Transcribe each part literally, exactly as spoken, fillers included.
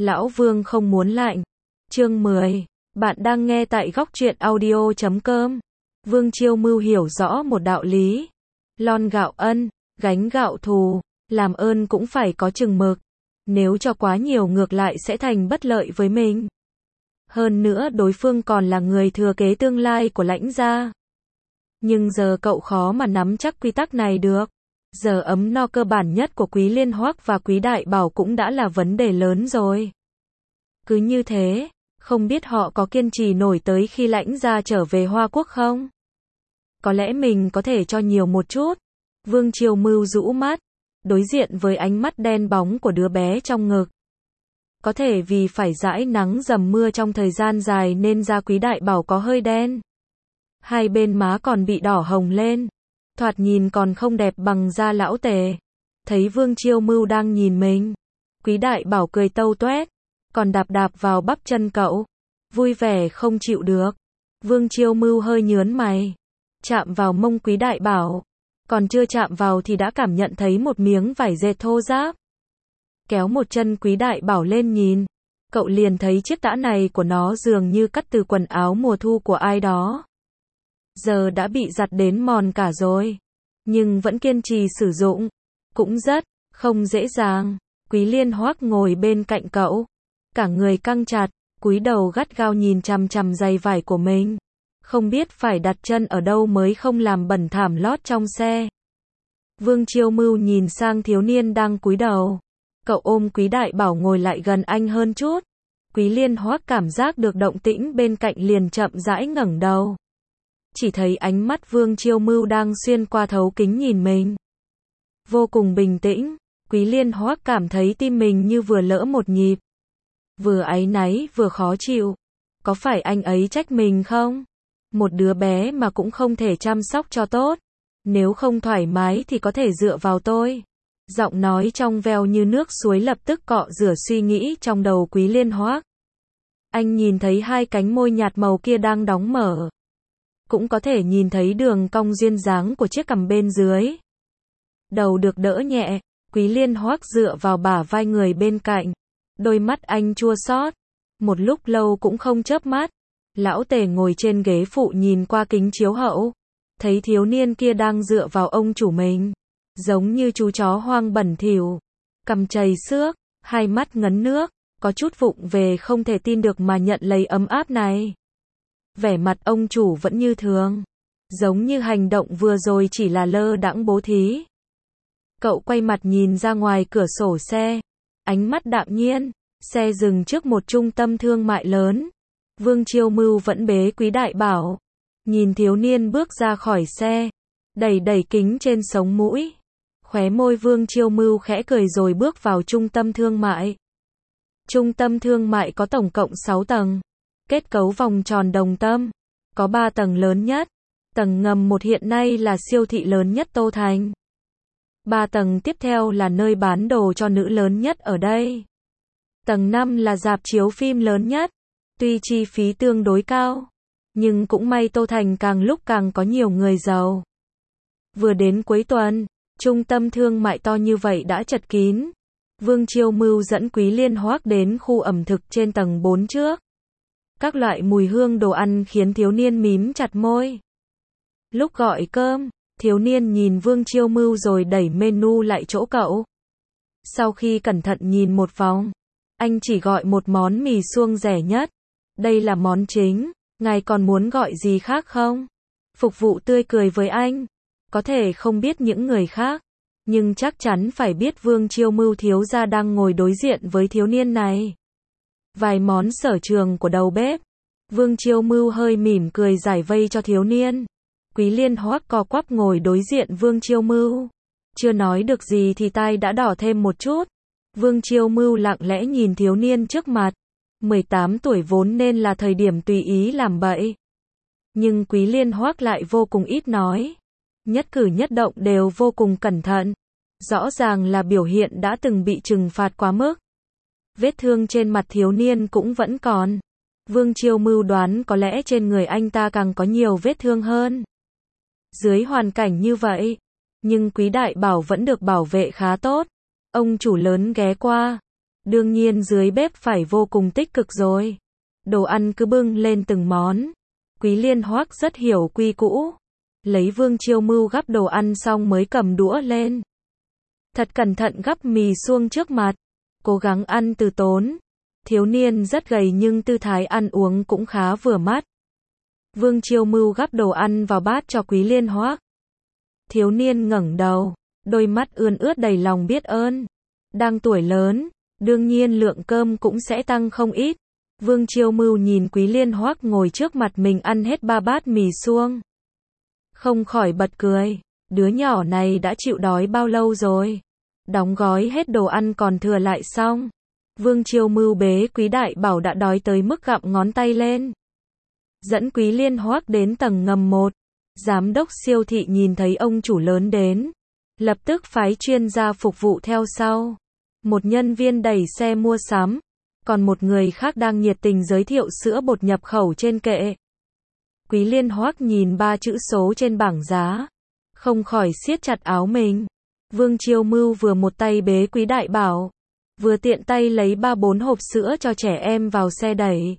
Lão Vương không muốn lạnh. Chương mười. Bạn đang nghe tại góc truyện audio chấm com. Vương Chiêu Mưu hiểu rõ một đạo lý. Lon gạo ân, gánh gạo thù, làm ơn cũng phải có chừng mực. Nếu cho quá nhiều ngược lại sẽ thành bất lợi với mình. Hơn nữa đối phương còn là người thừa kế tương lai của Lãnh gia. Nhưng giờ cậu khó mà nắm chắc quy tắc này được. Giờ ấm no cơ bản nhất của Quý Liên Hoắc và Quý Đại Bảo cũng đã là vấn đề lớn rồi. Cứ như thế, không biết họ có kiên trì nổi tới khi Lãnh gia trở về Hoa Quốc không? Có lẽ mình có thể cho nhiều một chút. Vương Chiêu Mưu rũ mắt, đối diện với ánh mắt đen bóng của đứa bé trong ngực. Có thể vì phải dãi nắng dầm mưa trong thời gian dài nên da Quý Đại Bảo có hơi đen. Hai bên má còn bị đỏ hồng lên. Thoạt nhìn còn không đẹp bằng da lão Tề. Thấy Vương Chiêu Mưu đang nhìn mình, Quý Đại Bảo cười tâu toét, còn đạp đạp vào bắp chân cậu. Vui vẻ không chịu được. Vương Chiêu Mưu hơi nhớn mày, chạm vào mông Quý Đại Bảo. Còn chưa chạm vào thì đã cảm nhận thấy một miếng vải dệt thô ráp. Kéo một chân Quý Đại Bảo lên nhìn, cậu liền thấy chiếc tã này của nó dường như cắt từ quần áo mùa thu của ai đó. Giờ đã bị giặt đến mòn cả rồi, nhưng vẫn kiên trì sử dụng. Cũng rất không dễ dàng. Quý Liên Hoắc ngồi bên cạnh cậu, cả người căng chặt, cúi đầu gắt gao nhìn chằm chằm giày vải của mình. Không biết phải đặt chân ở đâu mới không làm bẩn thảm lót trong xe. Vương Chiêu Mưu nhìn sang thiếu niên đang cúi đầu. Cậu ôm Quý Đại Bảo ngồi lại gần anh hơn chút. Quý Liên Hoắc cảm giác được động tĩnh bên cạnh liền chậm rãi ngẩng đầu. Chỉ thấy ánh mắt Vương Chiêu Mưu đang xuyên qua thấu kính nhìn mình. Vô cùng bình tĩnh, Quý Liên Hoắc cảm thấy tim mình như vừa lỡ một nhịp. Vừa áy náy vừa khó chịu. Có phải anh ấy trách mình không? Một đứa bé mà cũng không thể chăm sóc cho tốt. Nếu không thoải mái thì có thể dựa vào tôi. Giọng nói trong veo như nước suối lập tức cọ rửa suy nghĩ trong đầu Quý Liên Hoắc. Anh nhìn thấy hai cánh môi nhạt màu kia đang đóng mở. Cũng có thể nhìn thấy đường cong duyên dáng của chiếc cằm bên dưới. Đầu được đỡ nhẹ, Quý Liên Hoắc dựa vào bả vai người bên cạnh. Đôi mắt anh chua xót, một lúc lâu cũng không chớp mắt. Lão Tề ngồi trên ghế phụ nhìn qua kính chiếu hậu, thấy thiếu niên kia đang dựa vào ông chủ mình, giống như chú chó hoang bẩn thỉu, cằm chảy xước, hai mắt ngấn nước, có chút vụng về không thể tin được mà nhận lấy ấm áp này. Vẻ mặt ông chủ vẫn như thường, giống như hành động vừa rồi chỉ là lơ đãng bố thí. Cậu quay mặt nhìn ra ngoài cửa sổ xe, ánh mắt đạm nhiên. Xe dừng trước một trung tâm thương mại lớn. Vương Chiêu Mưu vẫn bế Quý Đại Bảo, nhìn thiếu niên bước ra khỏi xe, đẩy đẩy kính trên sống mũi. Khóe môi Vương Chiêu Mưu khẽ cười rồi bước vào trung tâm thương mại. Trung tâm thương mại có tổng cộng sáu tầng, kết cấu vòng tròn đồng tâm, có ba tầng lớn nhất. Tầng ngầm một hiện nay là siêu thị lớn nhất Tô Thành. Ba tầng tiếp theo là nơi bán đồ cho nữ lớn nhất ở đây. Tầng năm là rạp chiếu phim lớn nhất. Tuy chi phí tương đối cao, nhưng cũng may Tô Thành càng lúc càng có nhiều người giàu. Vừa đến cuối tuần, trung tâm thương mại to như vậy đã chật kín. Vương Chiêu Mưu dẫn Quý Liên Hoắc đến khu ẩm thực trên tầng bốn trước. Các loại mùi hương đồ ăn khiến thiếu niên mím chặt môi. Lúc gọi cơm, thiếu niên nhìn Vương Chiêu Mưu rồi đẩy menu lại chỗ cậu. Sau khi cẩn thận nhìn một vòng, anh chỉ gọi một món mì suông rẻ nhất. Đây là món chính, ngài còn muốn gọi gì khác không? Phục vụ tươi cười với anh. Có thể không biết những người khác, nhưng chắc chắn phải biết Vương Chiêu Mưu thiếu gia đang ngồi đối diện với thiếu niên này. Vài món sở trường của đầu bếp. Vương Chiêu Mưu hơi mỉm cười giải vây cho thiếu niên. Quý Liên Hoắc co quắp ngồi đối diện Vương Chiêu Mưu. Chưa nói được gì thì tai đã đỏ thêm một chút. Vương Chiêu Mưu lặng lẽ nhìn thiếu niên trước mặt. mười tám tuổi vốn nên là thời điểm tùy ý làm bậy. Nhưng Quý Liên Hoắc lại vô cùng ít nói. Nhất cử nhất động đều vô cùng cẩn thận. Rõ ràng là biểu hiện đã từng bị trừng phạt quá mức. Vết thương trên mặt thiếu niên cũng vẫn còn. Vương Chiêu Mưu đoán có lẽ trên người anh ta càng có nhiều vết thương hơn. Dưới hoàn cảnh như vậy, nhưng Quý Đại Bảo vẫn được bảo vệ khá tốt. Ông chủ lớn ghé qua, Đương nhiên dưới bếp phải vô cùng tích cực rồi. Đồ ăn cứ bưng lên từng món. Quý Liên Hoắc rất hiểu quy củ. Lấy Vương Chiêu Mưu gắp đồ ăn xong mới cầm đũa lên. Thật cẩn thận gắp mì suông trước mặt. Cố gắng ăn từ tốn. Thiếu niên rất gầy nhưng tư thái ăn uống cũng khá vừa mắt. Vương Chiêu Mưu gắp đồ ăn vào bát cho Quý Liên Hoắc. Thiếu niên ngẩng đầu, đôi mắt ươn ướt đầy lòng biết ơn. Đang tuổi lớn, đương nhiên lượng cơm cũng sẽ tăng không ít. Vương Chiêu Mưu nhìn Quý Liên Hoắc ngồi trước mặt mình ăn hết ba bát mì suông. Không khỏi bật cười, đứa nhỏ này đã chịu đói bao lâu rồi. Đóng gói hết đồ ăn còn thừa lại xong. Vương Chiêu Mưu bế Quý Đại Bảo đã đói tới mức gặm ngón tay lên. Dẫn Quý Liên Hoắc đến tầng ngầm một. Giám đốc siêu thị nhìn thấy ông chủ lớn đến. Lập tức phái chuyên gia phục vụ theo sau. Một nhân viên đẩy xe mua sắm. Còn một người khác đang nhiệt tình giới thiệu sữa bột nhập khẩu trên kệ. Quý Liên Hoắc nhìn ba chữ số trên bảng giá. Không khỏi siết chặt áo mình. Vương Chiêu Mưu vừa một tay bế Quý Đại Bảo. Vừa tiện tay lấy ba bốn hộp sữa cho trẻ em vào xe đẩy.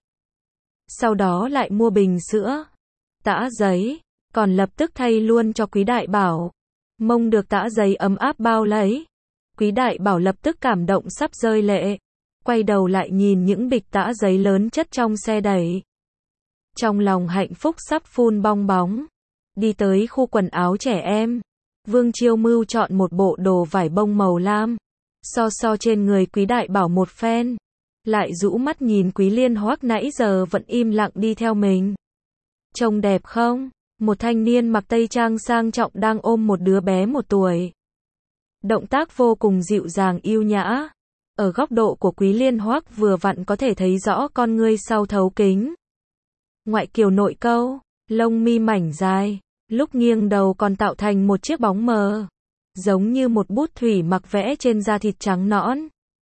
Sau đó lại mua bình sữa, tã giấy, còn lập tức thay luôn cho Quý Đại Bảo. Mông được tã giấy ấm áp bao lấy. Quý Đại Bảo lập tức cảm động sắp rơi lệ. Quay đầu lại nhìn những bịch tã giấy lớn chất trong xe đẩy. Trong lòng hạnh phúc sắp phun bong bóng. Đi tới khu quần áo trẻ em. Vương Chiêu Mưu chọn một bộ đồ vải bông màu lam. So so trên người Quý Đại Bảo một phen. Lại rũ mắt nhìn Quý Liên Hoắc nãy giờ vẫn im lặng đi theo mình. Trông đẹp không? Một thanh niên mặc tây trang sang trọng đang ôm một đứa bé một tuổi. Động tác vô cùng dịu dàng yêu nhã. Ở góc độ của Quý Liên Hoắc vừa vặn có thể thấy rõ con ngươi sau thấu kính. Ngoại kiều nội câu, lông mi mảnh dài, lúc nghiêng đầu còn tạo thành một chiếc bóng mờ. Giống như một bút thủy mặc vẽ trên da thịt trắng nõn.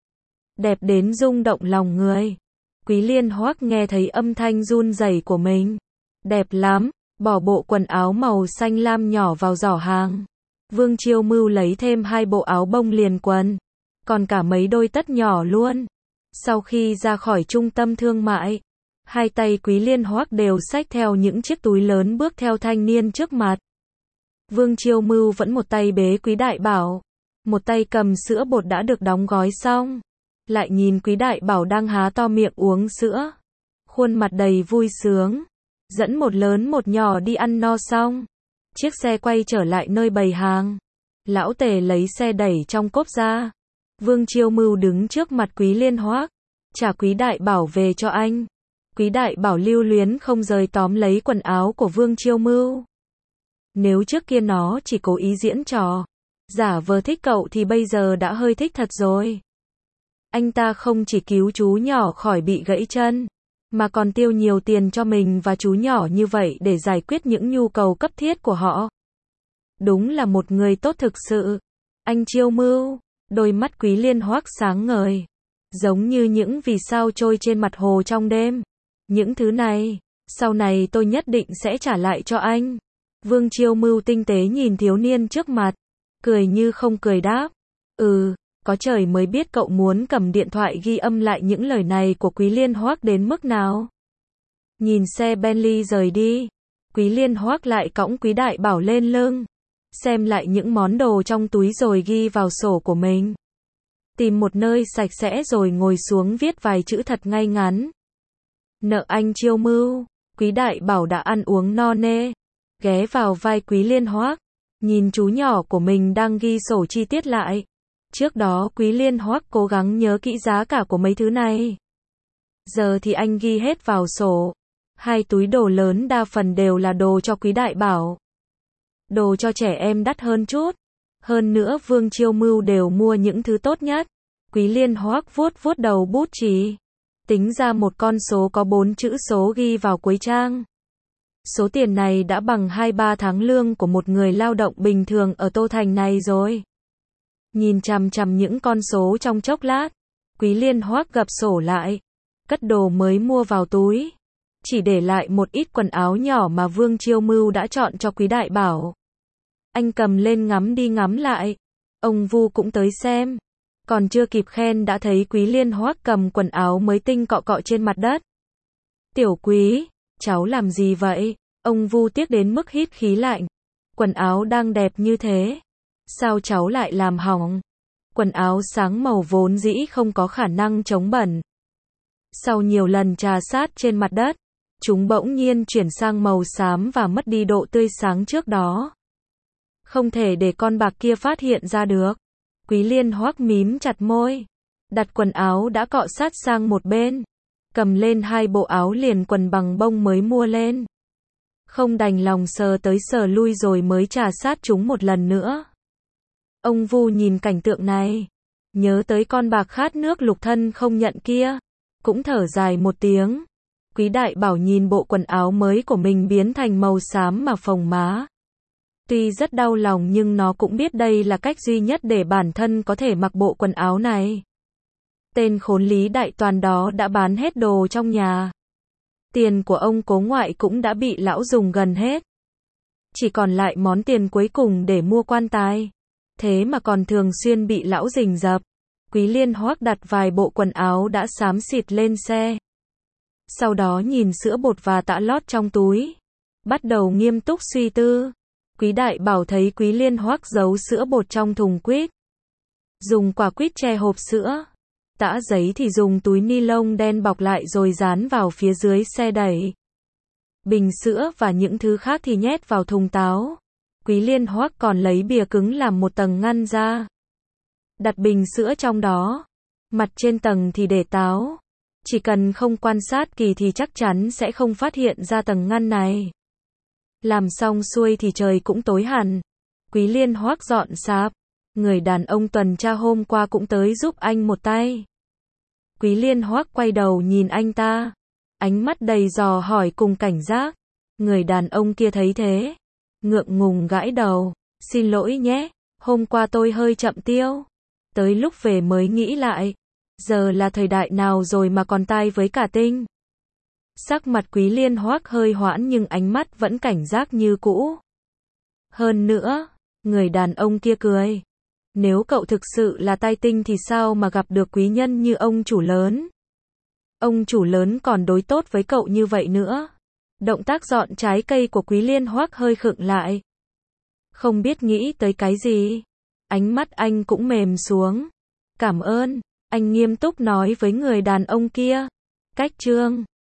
Đẹp đến rung động lòng người. Quý Liên Hoắc nghe thấy âm thanh run rẩy của mình. Đẹp lắm, bỏ bộ quần áo màu xanh lam nhỏ vào giỏ hàng. Vương Chiêu Mưu lấy thêm hai bộ áo bông liền quần. Còn cả mấy đôi tất nhỏ luôn. Sau khi ra khỏi trung tâm thương mại, hai tay Quý Liên Hoắc đều xách theo những chiếc túi lớn bước theo thanh niên trước mặt. Vương Chiêu Mưu vẫn một tay bế Quý Đại Bảo. Một tay cầm sữa bột đã được đóng gói xong. Lại nhìn Quý Đại Bảo đang há to miệng uống sữa. Khuôn mặt đầy vui sướng. Dẫn một lớn một nhỏ đi ăn no xong. Chiếc xe quay trở lại nơi bày hàng. Lão Tề lấy xe đẩy trong cốp ra. Vương Chiêu Mưu đứng trước mặt Quý Liên Hoắc. Trả Quý Đại Bảo về cho anh. Quý Đại Bảo lưu luyến không rời tóm lấy quần áo của Vương Chiêu Mưu. Nếu trước kia nó chỉ cố ý diễn trò, giả vờ thích cậu thì bây giờ đã hơi thích thật rồi. Anh ta không chỉ cứu chú nhỏ khỏi bị gãy chân, mà còn tiêu nhiều tiền cho mình và chú nhỏ như vậy để giải quyết những nhu cầu cấp thiết của họ. Đúng là một người tốt thực sự. Anh Chiêu Mưu, đôi mắt Quý Liên Hoắc sáng ngời, giống như những vì sao trôi trên mặt hồ trong đêm. Những thứ này, sau này tôi nhất định sẽ trả lại cho anh. Vương Chiêu Mưu tinh tế nhìn thiếu niên trước mặt, cười như không cười đáp. Ừ, có trời mới biết cậu muốn cầm điện thoại ghi âm lại những lời này của Quý Liên Hoắc đến mức nào. Nhìn xe Bentley rời đi, Quý Liên Hoắc lại cõng Quý Đại Bảo lên lưng, xem lại những món đồ trong túi rồi ghi vào sổ của mình. Tìm một nơi sạch sẽ rồi ngồi xuống viết vài chữ thật ngay ngắn. Nợ anh Chiêu Mưu. Quý Đại Bảo đã ăn uống no nê, ghé vào vai Quý Liên Hoắc, nhìn chú nhỏ của mình đang ghi sổ chi tiết lại. Trước đó Quý Liên Hoắc cố gắng nhớ kỹ giá cả của mấy thứ này. Giờ thì anh ghi hết vào sổ. Hai túi đồ lớn đa phần đều là đồ cho Quý Đại Bảo. Đồ cho trẻ em đắt hơn chút. Hơn nữa Vương Chiêu Mưu đều mua những thứ tốt nhất. Quý Liên Hoắc vuốt vuốt đầu bút chì. Tính ra một con số có bốn chữ số ghi vào cuối trang. Số tiền này đã bằng hai ba tháng lương của một người lao động bình thường ở Tô Thành này rồi. Nhìn chằm chằm những con số trong chốc lát, Quý Liên Hoắc gập sổ lại, cất đồ mới mua vào túi, chỉ để lại một ít quần áo nhỏ mà Vương Chiêu Mưu đã chọn cho Quý Đại Bảo. Anh cầm lên ngắm đi ngắm lại. Ông Vu cũng tới xem. Còn chưa kịp khen đã thấy Quý Liên Hoắc cầm quần áo mới tinh cọ cọ trên mặt đất. Tiểu Quý, cháu làm gì vậy? Ông Vu tiếc đến mức hít khí lạnh. Quần áo đang đẹp như thế. Sao cháu lại làm hỏng? Quần áo sáng màu vốn dĩ không có khả năng chống bẩn. Sau nhiều lần trà sát trên mặt đất, chúng bỗng nhiên chuyển sang màu xám và mất đi độ tươi sáng trước đó. Không thể để con bạc kia phát hiện ra được. Quý Liên Hoắc mím chặt môi, đặt quần áo đã cọ sát sang một bên, cầm lên hai bộ áo liền quần bằng bông mới mua lên. Không đành lòng sờ tới sờ lui rồi mới trà sát chúng một lần nữa. Ông Vu nhìn cảnh tượng này, nhớ tới con bạc khát nước lục thân không nhận kia, cũng thở dài một tiếng. Quý Đại Bảo nhìn bộ quần áo mới của mình biến thành màu xám mà phồng má. Tuy rất đau lòng nhưng nó cũng biết đây là cách duy nhất để bản thân có thể mặc bộ quần áo này. Tên khốn Lý Đại Toàn đó đã bán hết đồ trong nhà. Tiền của ông cố ngoại cũng đã bị lão dùng gần hết. Chỉ còn lại món tiền cuối cùng để mua quan tài. Thế mà còn thường xuyên bị lão rình rập. Quý Liên Hoắc đặt vài bộ quần áo đã xám xịt lên xe. Sau đó nhìn sữa bột và tã lót trong túi. Bắt đầu nghiêm túc suy tư. Quý Đại Bảo thấy Quý Liên Hoắc giấu sữa bột trong thùng quýt. Dùng quả quýt che hộp sữa. Tã giấy thì dùng túi ni lông đen bọc lại rồi dán vào phía dưới xe đẩy. Bình sữa và những thứ khác thì nhét vào thùng táo. Quý Liên Hoắc còn lấy bìa cứng làm một tầng ngăn ra. Đặt bình sữa trong đó. Mặt trên tầng thì để táo. Chỉ cần không quan sát kỳ thì chắc chắn sẽ không phát hiện ra tầng ngăn này. Làm xong xuôi thì trời cũng tối hẳn. Quý Liên Hoắc dọn sạp. Người đàn ông tuần tra hôm qua cũng tới giúp anh một tay. Quý Liên Hoắc quay đầu nhìn anh ta. Ánh mắt đầy dò hỏi cùng cảnh giác. Người đàn ông kia thấy thế. Ngượng ngùng gãi đầu. Xin lỗi nhé, hôm qua tôi hơi chậm tiêu. Tới lúc về mới nghĩ lại. Giờ là thời đại nào rồi mà còn tai với cả tinh. Sắc mặt Quý Liên Hoắc hơi hoãn nhưng ánh mắt vẫn cảnh giác như cũ. Hơn nữa, người đàn ông kia cười. Nếu cậu thực sự là tai tinh thì sao mà gặp được quý nhân như ông chủ lớn. Ông chủ lớn còn đối tốt với cậu như vậy nữa. Động tác dọn trái cây của Quý Liên Hoắc hơi khựng lại. Không biết nghĩ tới cái gì. Ánh mắt anh cũng mềm xuống. Cảm ơn, anh nghiêm túc nói với người đàn ông kia. Cách chương